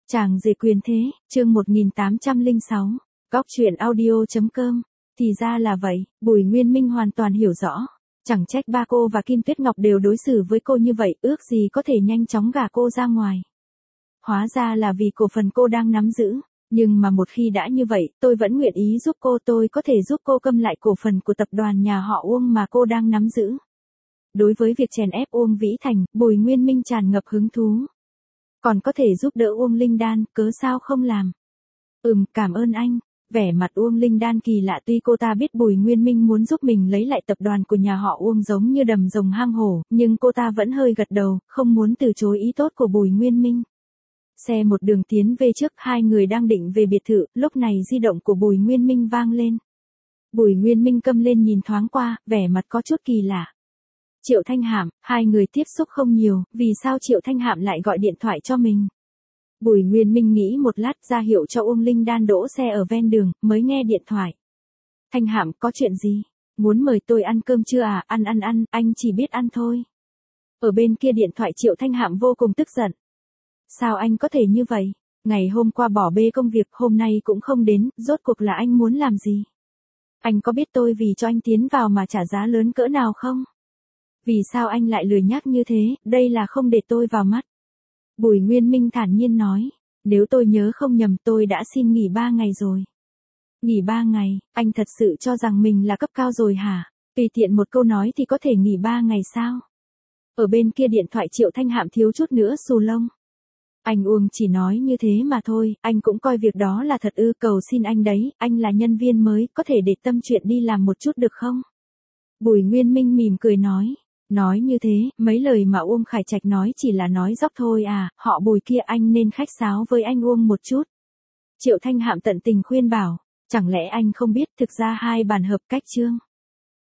Chàng rể quyền thế, chương 1806, góc truyện audio.com. Thì ra là vậy, Bùi Nguyên Minh hoàn toàn hiểu rõ. Chẳng trách ba cô và Kim Tuyết Ngọc đều đối xử với cô như vậy, ước gì có thể nhanh chóng gả cô ra ngoài. Hóa ra là vì cổ phần cô đang nắm giữ. Nhưng mà một khi đã như vậy, tôi vẫn nguyện ý giúp cô, tôi có thể giúp cô câm lại cổ phần của tập đoàn nhà họ Uông mà cô đang nắm giữ. Đối với việc chèn ép Uông Vĩ Thành, Bùi Nguyên Minh tràn ngập hứng thú. Còn có thể giúp đỡ Uông Linh Đan, cớ sao không làm? Cảm ơn anh. Vẻ mặt Uông Linh Đan kỳ lạ, tuy cô ta biết Bùi Nguyên Minh muốn giúp mình lấy lại tập đoàn của nhà họ Uông giống như đầm rồng hang hổ, nhưng cô ta vẫn hơi gật đầu, không muốn từ chối ý tốt của Bùi Nguyên Minh. Xe một đường tiến về trước, hai người đang định về biệt thự, lúc này di động của Bùi Nguyên Minh vang lên. Bùi Nguyên Minh câm lên nhìn thoáng qua, vẻ mặt có chút kỳ lạ. Triệu Thanh Hạm, hai người tiếp xúc không nhiều, vì sao Triệu Thanh Hạm lại gọi điện thoại cho mình? Bùi Nguyên Minh nghĩ một lát, ra hiệu cho Uông Linh Đan đỗ xe ở ven đường, mới nghe điện thoại. Thanh Hạm, có chuyện gì? Muốn mời tôi ăn cơm chưa à? Ăn, anh chỉ biết ăn thôi. Ở bên kia điện thoại Triệu Thanh Hạm vô cùng tức giận. Sao anh có thể như vậy? Ngày hôm qua bỏ bê công việc, hôm nay cũng không đến, rốt cuộc là anh muốn làm gì? Anh có biết tôi vì cho anh tiến vào mà trả giá lớn cỡ nào không? Vì sao anh lại lười nhác như thế, đây là không để tôi vào mắt. Bùi Nguyên Minh thản nhiên nói, nếu tôi nhớ không nhầm tôi đã xin nghỉ 3 ngày rồi. Nghỉ 3 ngày, anh thật sự cho rằng mình là cấp cao rồi hả? Tùy tiện một câu nói thì có thể nghỉ 3 ngày sao? Ở bên kia điện thoại Triệu Thanh Hạm thiếu chút nữa xù lông. Anh Uông chỉ nói như thế mà thôi, anh cũng coi việc đó là thật ư? Cầu xin anh đấy, anh là nhân viên mới, có thể để tâm chuyện đi làm một chút được không? Bùi Nguyên Minh mỉm cười nói. Nói như thế, mấy lời mà Uông Khải Trạch nói chỉ là nói dóc thôi à, họ Bùi kia anh nên khách sáo với anh Uông một chút. Triệu Thanh Hạm tận tình khuyên bảo, chẳng lẽ anh không biết thực ra hai bản hợp cách chương.